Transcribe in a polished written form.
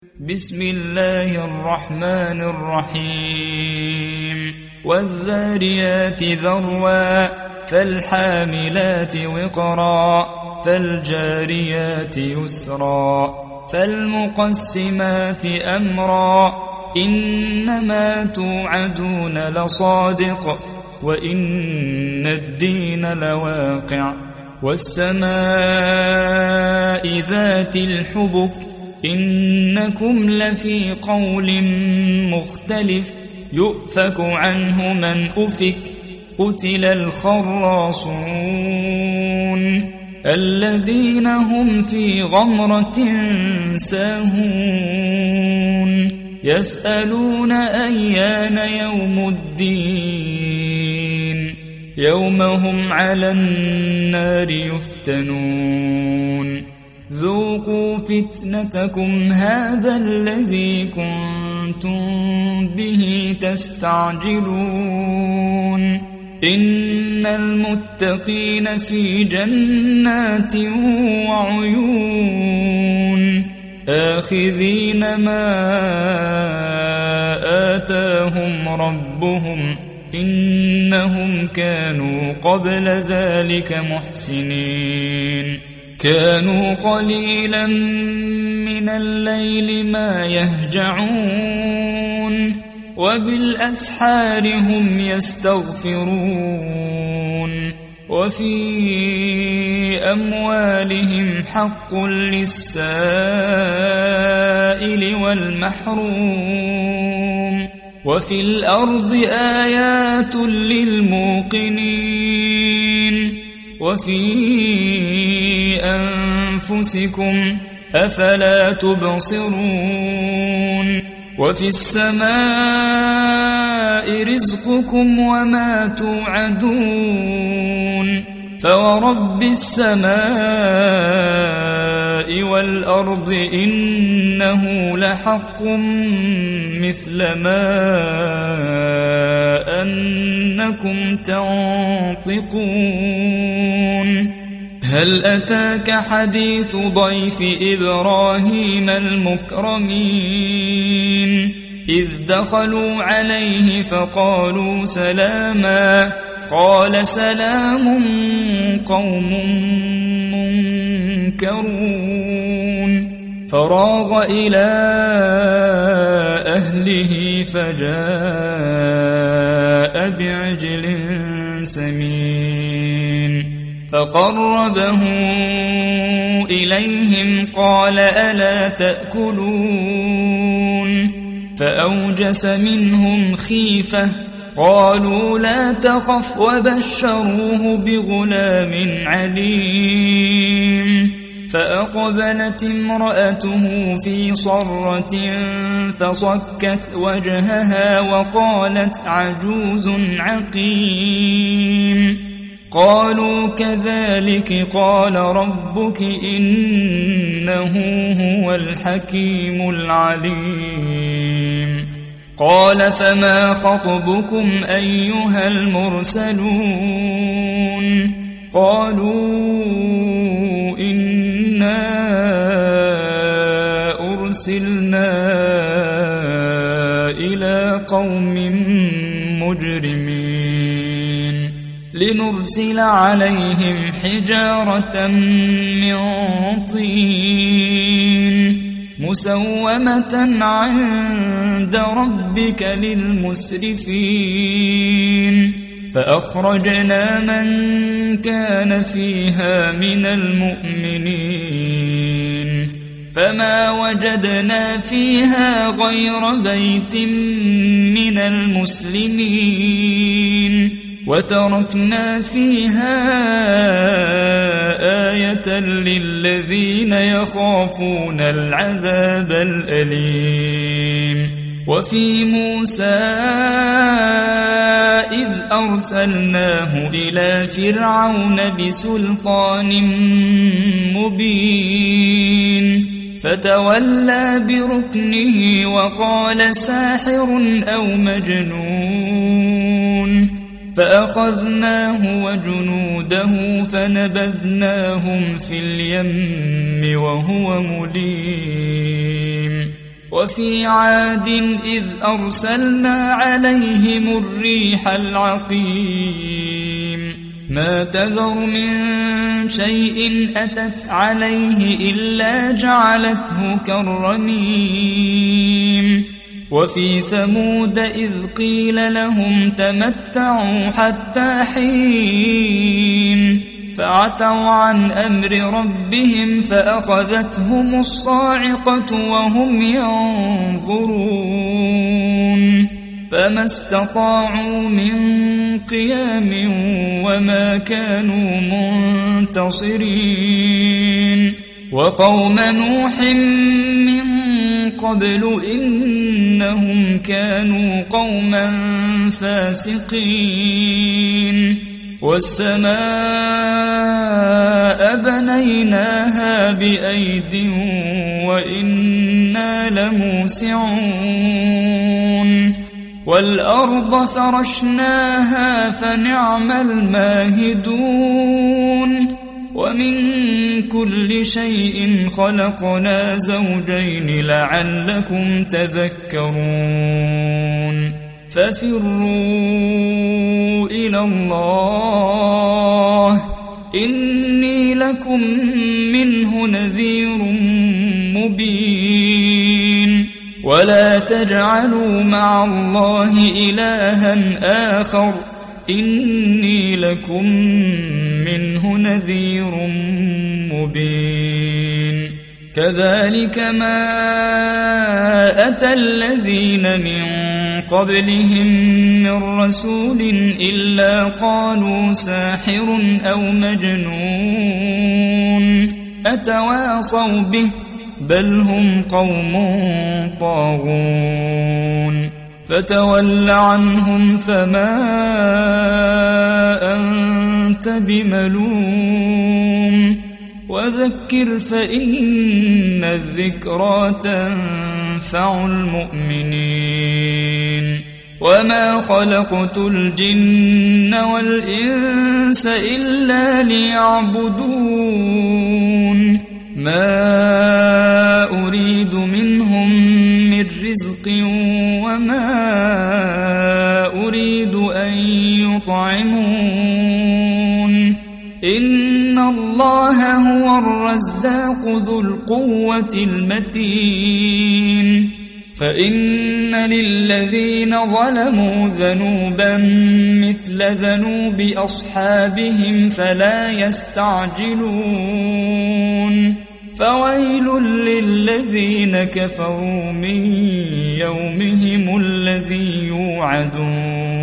بسم الله الرحمن الرحيم والذاريات ذروا فالحاملات وقرا فالجاريات يسرا فالمقسمات أمرا إنما توعدون لصادق وإن الدين لواقع والسماء ذات الحبك إنكم لفي قول مختلف يؤفك عنه من أفك قتل الخراصون الذين هم في غمرة ساهون يسألون أيان يوم الدين يوم هم على النار يفتنون ذوقوا فتنتكم هذا الذي كنتم به تستعجلون إن المتقين في جنات وعيون آخذين ما آتاهم ربهم إنهم كانوا قبل ذلك محسنين كانوا قليلا من الليل ما يهجعون وبالأسحار هم يستغفرون وفي أموالهم حق للسائل والمحروم وفي الأرض آيات للموقنين وفي أنفسكم أفلا تبصرون وفي السماء رزقكم وما توعدون فورب السماء والأرض إنه لحق مثل ما أنكم تنطقون هل أتاك حديث ضيف إبراهيم المكرمين إذ دخلوا عليه فقالوا سلاما قال سلام قوم منكرون فراغ إلى أهله فجاء بعجل سمين فقربه إليهم قال ألا تأكلون فأوجس منهم خيفة قالوا لا تخف وبشروه بغلام عليم فأقبلت امرأته في صرة فصكت وجهها وقالت عجوز عقيم قالوا كذلك قال ربك إنه هو الحكيم العليم قال فما خطبكم أيها المرسلون قالوا إنا أرسلنا إلى قوم مجرمين لنرسل عليهم حجارة من طين مسومة عند ربك للمسرفين فأخرجنا من كان فيها من المؤمنين فما وجدنا فيها غير بيت من المسلمين وتركنا فيها آية للذين يخافون العذاب الأليم وفي موسى إذ أرسلناه إلى فرعون بسلطان مبين فتولى بركنه وقال ساحر أو مجنون فأخذناه وجنوده فنبذناهم في اليم وهو مليم وفي عاد إذ أرسلنا عليهم الريح العقيم ما تذر من شيء أتت عليه إلا جعلته كالرميم وفي ثمود إذ قيل لهم تمتعوا حتى حين فعتوا عن أمر ربهم فأخذتهم الصاعقة وهم ينظرون فما استطاعوا من قيام وما كانوا منتصرين وقوم نوح من قبل إنهم كانوا قوما فاسقين والسماء بنيناها بأيد وإنا لموسعون والأرض فرشناها فنعم الماهدون ومن كل شيء خلقنا زوجين لعلكم تذكرون ففروا إلى الله إني لكم منه نذير مبين ولا تجعلوا مع الله إلها آخر إني لكم منه نذير مبين كذلك ما أتى الذين من قبلهم من رسول إلا قالوا ساحر أو مجنون أتواصوا به بل هم قوم طاغون فتول عنهم فما أنت بملوم وذكر فإن الذكرى تنفع المؤمنين وما خلقت الجن والإنس إلا ليعبدون ما أريد منهم من رزق وما أريد أن يطعمون إن الله هو الرزاق ذو القوة المتين فإن للذين ظلموا ذنوبا مثل ذنوب أصحابهم فلا يستعجلون فويل للذين كفروا من يومهم الذي يوعدون